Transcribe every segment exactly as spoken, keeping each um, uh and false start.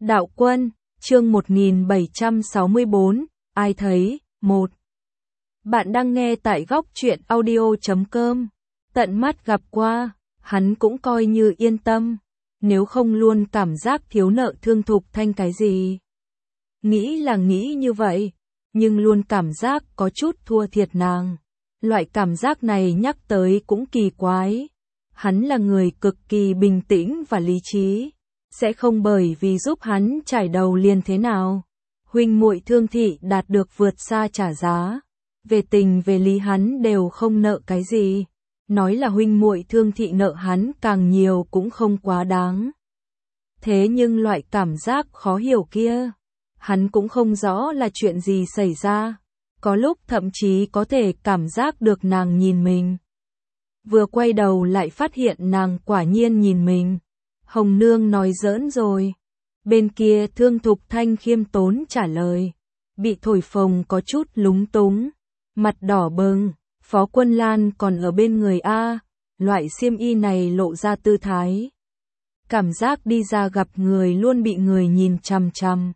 Đạo Quân, chương một nghìn bảy trăm sáu mươi bốn, ai thấy, một. Bạn đang nghe tại góc truyện audio chấm com. Tận mắt gặp qua, hắn cũng coi như yên tâm, nếu không luôn cảm giác thiếu nợ Thương Thục Thanh cái gì. Nghĩ là nghĩ như vậy, nhưng luôn cảm giác có chút thua thiệt nàng. Loại cảm giác này nhắc tới cũng kỳ quái. Hắn là người cực kỳ bình tĩnh và lý trí, sẽ không bởi vì giúp hắn trải đầu liền thế nào. Huynh muội Thương thị đạt được vượt xa trả giá. Về tình về lý hắn đều không nợ cái gì. Nói là huynh muội Thương thị nợ hắn càng nhiều cũng không quá đáng. Thế nhưng loại cảm giác khó hiểu kia, hắn cũng không rõ là chuyện gì xảy ra. Có lúc thậm chí có thể cảm giác được nàng nhìn mình. Vừa quay đầu lại phát hiện nàng quả nhiên nhìn mình. Hồng Nương nói giỡn rồi. Bên kia Thương Thục Thanh khiêm tốn trả lời. Bị thổi phồng có chút lúng túng. Mặt đỏ bừng. Phó Quân Lan còn ở bên người A. Loại xiêm y này lộ ra tư thái. Cảm giác đi ra gặp người luôn bị người nhìn chằm chằm.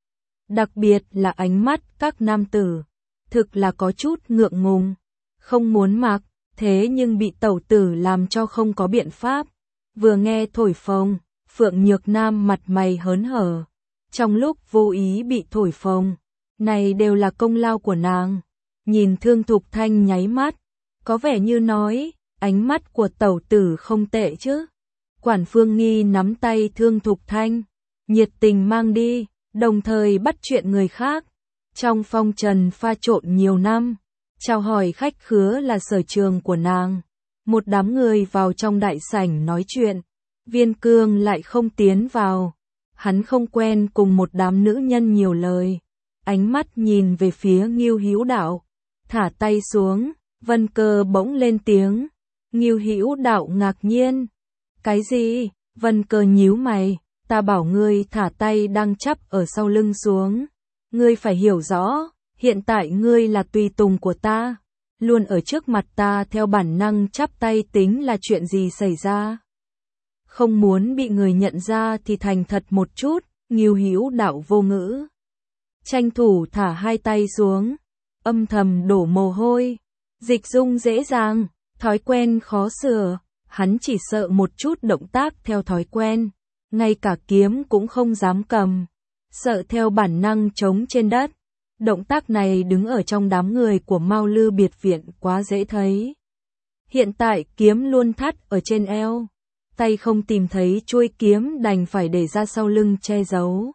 Đặc biệt là ánh mắt các nam tử. Thực là có chút ngượng ngùng. Không muốn mặc. Thế nhưng bị tẩu tử làm cho không có biện pháp. Vừa nghe thổi phồng, Phượng Nhược Nam mặt mày hớn hở. Trong lúc vô ý bị thổi phồng, này đều là công lao của nàng. Nhìn Thương Thục Thanh nháy mắt, có vẻ như nói, ánh mắt của tẩu tử không tệ chứ. Quản Phương Nghi nắm tay Thương Thục Thanh, nhiệt tình mang đi, đồng thời bắt chuyện người khác. Trong phong trần pha trộn nhiều năm, chào hỏi khách khứa là sở trường của nàng. Một đám người vào trong đại sảnh nói chuyện, Viên Cương lại không tiến vào. Hắn không quen cùng một đám nữ nhân nhiều lời. Ánh mắt nhìn về phía Ngưu Hữu Đạo, thả tay xuống, Vân Cơ bỗng lên tiếng. Ngưu Hữu Đạo ngạc nhiên. Cái gì? Vân Cơ nhíu mày, ta bảo ngươi thả tay đang chắp ở sau lưng xuống. Ngươi phải hiểu rõ, hiện tại ngươi là tùy tùng của ta. Luôn ở trước mặt ta theo bản năng chắp tay tính là chuyện gì xảy ra. Không muốn bị người nhận ra thì thành thật một chút, Ngưu Hữu Đạo vô ngữ. Tranh thủ thả hai tay xuống, âm thầm đổ mồ hôi. Dịch dung dễ dàng, thói quen khó sửa, hắn chỉ sợ một chút động tác theo thói quen, ngay cả kiếm cũng không dám cầm, sợ theo bản năng trống trên đất. Động tác này đứng ở trong đám người của Mao Lư biệt viện quá dễ thấy. Hiện tại kiếm luôn thắt ở trên eo, tay không tìm thấy chuôi kiếm đành phải để ra sau lưng che giấu.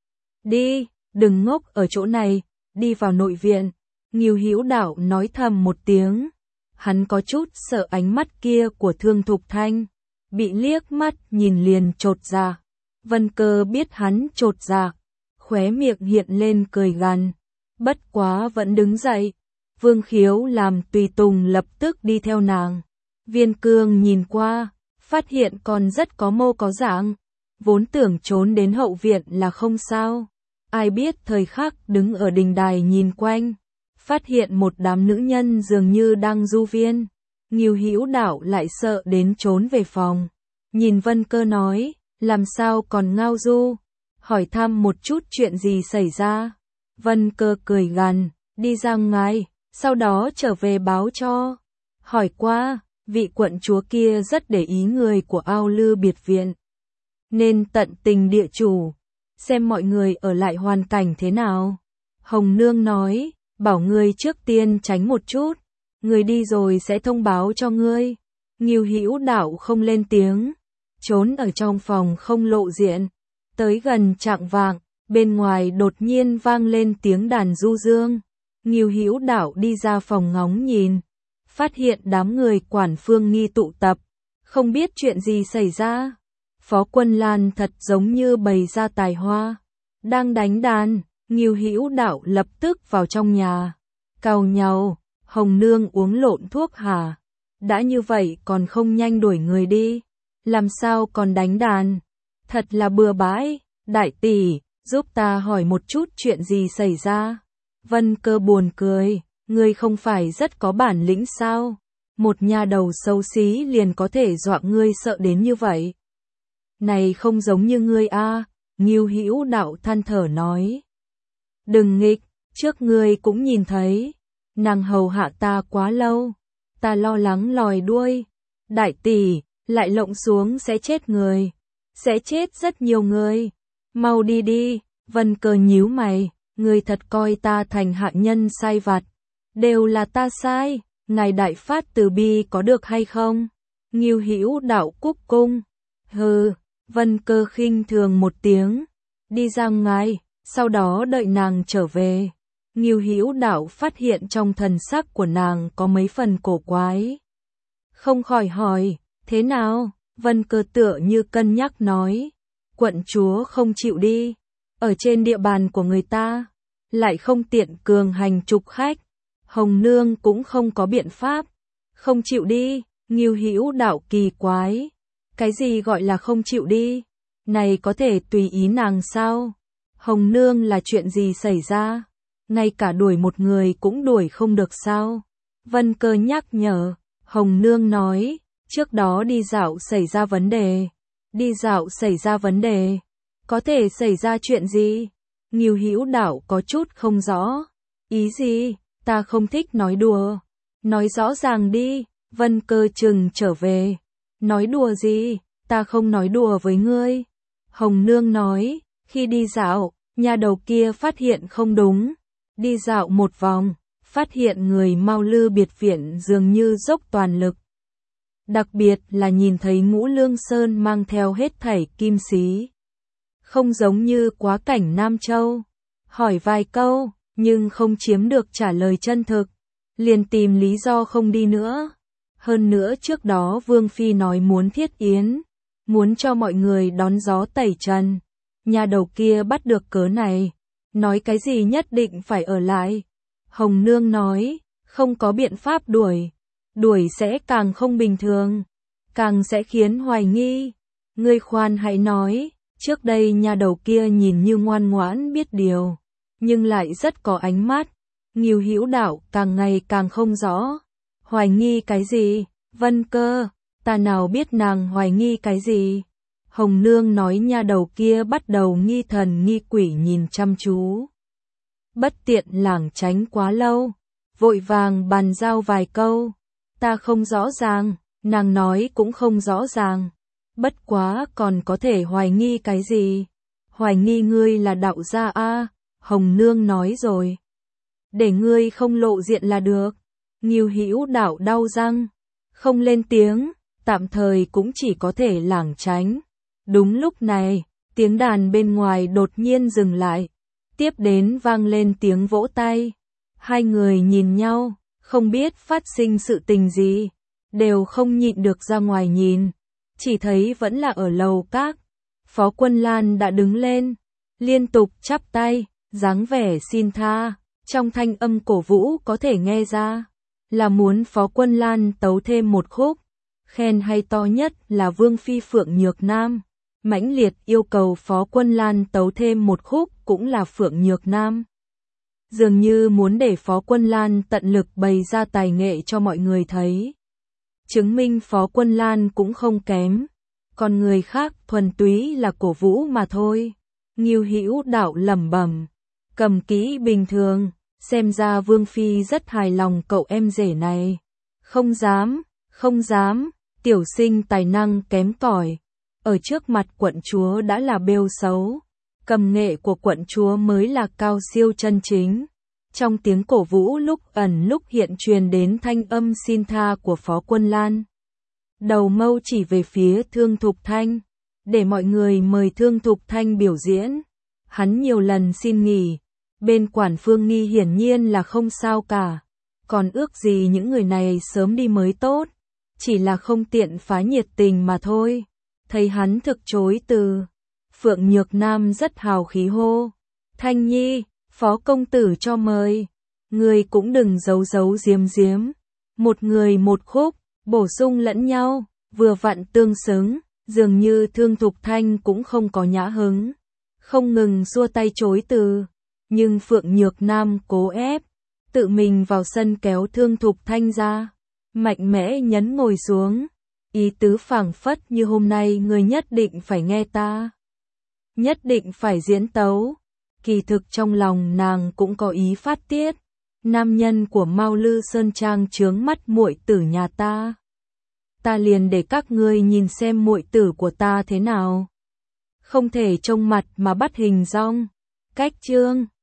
Đi, đừng ngốc ở chỗ này, đi vào nội viện. Ngưu Hữu Đạo nói thầm một tiếng. Hắn có chút sợ ánh mắt kia của Thương Thục Thanh, bị liếc mắt nhìn liền chột dạ. Vân Cơ biết hắn chột dạ, khóe miệng hiện lên cười gằn. Bất quá vẫn đứng dậy. Vương Khiếu làm tùy tùng lập tức đi theo nàng. Viên Cương nhìn qua, phát hiện còn rất có mô có dạng. Vốn tưởng trốn đến hậu viện là không sao. Ai biết thời khắc đứng ở đình đài nhìn quanh, phát hiện một đám nữ nhân dường như đang du viên. Ngưu Hữu Đạo lại sợ đến trốn về phòng. Nhìn Vân Cơ nói, làm sao còn ngao du? Hỏi thăm một chút chuyện gì xảy ra. Vân Cơ cười gằn, đi ra ngoài, sau đó trở về báo cho. Hỏi qua, vị quận chúa kia rất để ý người của Ao Lư biệt viện, nên tận tình địa chủ, xem mọi người ở lại hoàn cảnh thế nào. Hồng Nương nói, bảo ngươi trước tiên tránh một chút, người đi rồi sẽ thông báo cho ngươi. Ngưu Hữu Đạo không lên tiếng, trốn ở trong phòng không lộ diện. Tới gần chạng vạng, bên ngoài đột nhiên vang lên tiếng đàn du dương. Ngưu Hữu Đạo đi ra phòng ngóng nhìn, phát hiện đám người Quản Phương Nghi tụ tập, không biết chuyện gì xảy ra. Phó Quân Lan thật giống như bày ra tài hoa, đang đánh đàn. Ngưu Hữu Đạo lập tức vào trong nhà, cau nhàu, Hồng Nương uống lộn thuốc hả? Đã như vậy còn không nhanh đuổi người đi, làm sao còn đánh đàn? Thật là bừa bãi. Đại tỷ, giúp ta hỏi một chút chuyện gì xảy ra. Vân Cơ buồn cười, ngươi không phải rất có bản lĩnh sao? Một nha đầu xấu xí liền có thể dọa ngươi sợ đến như vậy. Này không giống như ngươi a. Ngưu Hữu Đạo than thở nói. Đừng nghịch, trước ngươi cũng nhìn thấy, nàng hầu hạ ta quá lâu, ta lo lắng lòi đuôi. Đại tỷ, lại lộng xuống sẽ chết người, sẽ chết rất nhiều người. Mau đi đi. Vân Cơ nhíu mày, ngươi thật coi ta thành hạ nhân sai vặt, đều là ta sai, ngài đại phát từ bi có được hay không? Ngưu Hữu Đạo cúc cung. Hừ. Vân Cơ khinh thường một tiếng, đi ra ngoài, sau đó đợi nàng trở về. Ngưu Hữu Đạo phát hiện trong thần sắc của nàng có mấy phần cổ quái. Không khỏi hỏi, thế nào? Vân Cơ tựa như cân nhắc nói, quận chúa không chịu đi, ở trên địa bàn của người ta, lại không tiện cường hành trục khách. Hồng Nương cũng không có biện pháp, không chịu đi. Ngưu Hữu Đạo kỳ quái, cái gì gọi là không chịu đi? Này có thể tùy ý nàng sao? Hồng Nương là chuyện gì xảy ra? Ngay cả đuổi một người cũng đuổi không được sao? Vân Cơ nhắc nhở. Hồng Nương nói, trước đó đi dạo xảy ra vấn đề. Đi dạo xảy ra vấn đề? Có thể xảy ra chuyện gì? Ngưu Hữu Đạo có chút không rõ. Ý gì? Ta không thích nói đùa. Nói rõ ràng đi. Vân Cơ chừng trở về. Nói đùa gì? Ta không nói đùa với ngươi. Hồng Nương nói, khi đi dạo, nhà đầu kia phát hiện không đúng. Đi dạo một vòng, phát hiện người Mao Lư biệt viện dường như dốc toàn lực. Đặc biệt là nhìn thấy Ngũ Lương Sơn mang theo hết thảy kim xí. Không giống như quá cảnh Nam Châu. Hỏi vài câu, nhưng không chiếm được trả lời chân thực. Liền tìm lý do không đi nữa. Hơn nữa trước đó Vương Phi nói muốn thiết yến, muốn cho mọi người đón gió tẩy trần. Nhà đầu kia bắt được cớ này, nói cái gì nhất định phải ở lại. Hồng Nương nói, không có biện pháp đuổi, đuổi sẽ càng không bình thường, càng sẽ khiến hoài nghi. Ngươi khoan hãy nói, trước đây nhà đầu kia nhìn như ngoan ngoãn biết điều, nhưng lại rất có ánh mắt. Ngưu Hữu Đạo càng ngày càng không rõ. Hoài nghi cái gì? Vân Cơ, ta nào biết nàng hoài nghi cái gì? Hồng Nương nói nhà đầu kia bắt đầu nghi thần nghi quỷ nhìn chăm chú. Bất tiện lảng tránh quá lâu, vội vàng bàn giao vài câu. Ta không rõ ràng, nàng nói cũng không rõ ràng. Bất quá còn có thể hoài nghi cái gì? Hoài nghi ngươi là đạo gia a. Hồng Nương nói rồi. Để ngươi không lộ diện là được. Ngưu Hữu Đạo đau răng, không lên tiếng, tạm thời cũng chỉ có thể lảng tránh. Đúng lúc này, tiếng đàn bên ngoài đột nhiên dừng lại, tiếp đến vang lên tiếng vỗ tay. Hai người nhìn nhau, không biết phát sinh sự tình gì, đều không nhịn được ra ngoài nhìn, chỉ thấy vẫn là ở lầu các. Phó Quân Lan đã đứng lên, liên tục chắp tay, dáng vẻ xin tha, trong thanh âm cổ vũ có thể nghe ra là muốn Phó Quân Lan tấu thêm một khúc. Khen hay to nhất là Vương Phi Phượng Nhược Nam, mãnh liệt yêu cầu Phó Quân Lan tấu thêm một khúc cũng là Phượng Nhược Nam. Dường như muốn để Phó Quân Lan tận lực bày ra tài nghệ cho mọi người thấy. Chứng minh Phó Quân Lan cũng không kém, còn người khác thuần túy là cổ vũ mà thôi. Ngưu Hữu Đạo lẩm bẩm, cầm kỹ bình thường. Xem ra Vương Phi rất hài lòng cậu em rể này. Không dám, không dám, tiểu sinh tài năng kém cỏi. Ở trước mặt quận chúa đã là bêu xấu. Cầm nghệ của quận chúa mới là cao siêu chân chính. Trong tiếng cổ vũ lúc ẩn lúc hiện truyền đến thanh âm xin tha của Phó Quân Lan. Đầu mâu chỉ về phía Thương Thục Thanh, để mọi người mời Thương Thục Thanh biểu diễn. Hắn nhiều lần xin nghỉ. Bên quản Phương Nghi hiển nhiên là không sao cả, còn ước gì những người này sớm đi mới tốt, chỉ là không tiện phá nhiệt tình mà thôi. Thấy hắn thực chối từ, Phượng Nhược Nam rất hào khí hô, Thanh Nhi, Phó công tử cho mời, người cũng đừng giấu giấu giếm giếm, một người một khúc, bổ sung lẫn nhau, vừa vặn tương xứng. Dường như Thương Thục Thanh cũng không có nhã hứng, không ngừng xua tay chối từ. Nhưng Phượng Nhược Nam cố ép, tự mình vào sân kéo Thương Thục Thanh ra, mạnh mẽ nhấn ngồi xuống, ý tứ phảng phất như hôm nay người nhất định phải nghe ta. nhất định phải diễn tấu. Kỳ thực trong lòng nàng cũng có ý phát tiết. Nam nhân của Mao Lư Sơn Trang chướng mắt muội tử nhà ta. Ta liền để các ngươi nhìn xem muội tử của ta thế nào. Không thể trông mặt mà bắt hình dong. Cách chương